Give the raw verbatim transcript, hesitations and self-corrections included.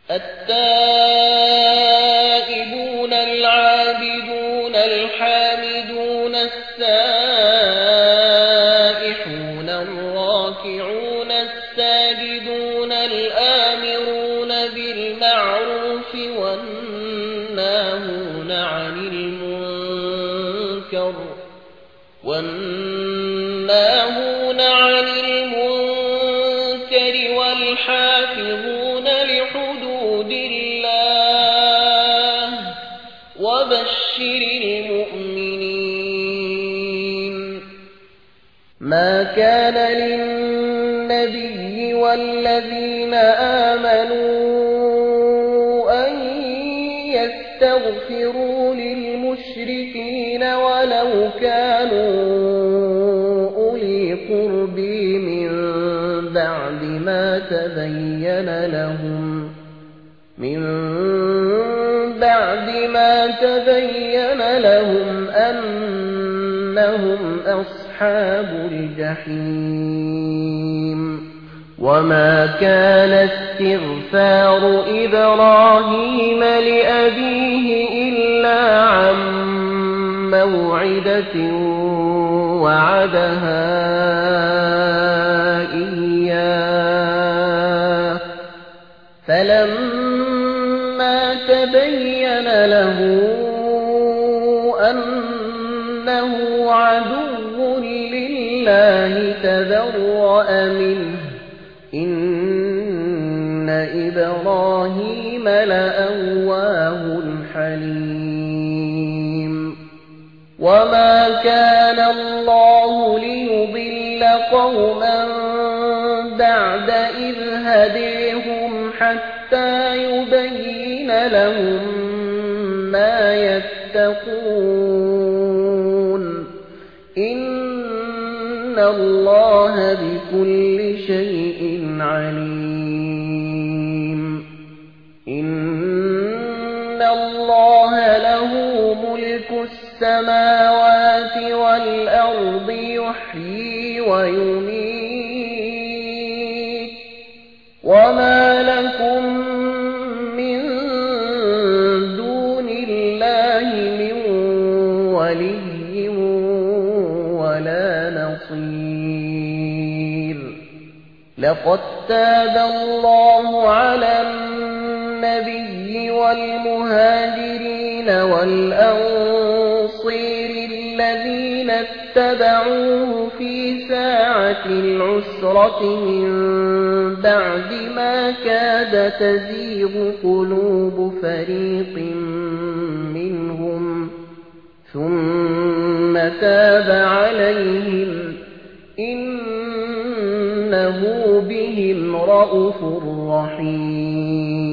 التائبون العابدون الحامدون السائحون الراكعون الساجدون الآمرون بالمعروف والناهون عن المنكر والناهون عن المنكر والحافظون لحدود الله وبشر المؤمنين. ما كان للنبي والذين آمنوا أن يستغفروا للمشركين ولو كانوا أولي قرب من بعد ما تبين لهم من بعد ما تبين لهم أنهم أصحاب الجحيم. وما كان استغفار إبراهيم لأبيه إلا عن موعدة وعدها إياه فلما تبين له أنه عدو لله تبرأ منه إن إبراهيم لأواه حليم. وما كان الله ليضل قوما بعد إذ هديهم حتى يبين لهم ما يتقون إن الله بكل شيء عليم. إن الله له ملك السماوات والأرض يحيي ويميت وما لكم من دون الله من ولي ولا نصير. لقد تاب الله على النبي والمهاجرين والأنصير الذين اتبعوه في ساعة العسرة من بعد ما كاد تزيغ قلوب فريق منهم ثم تاب عليهم إنه بهم رءوف رحيم.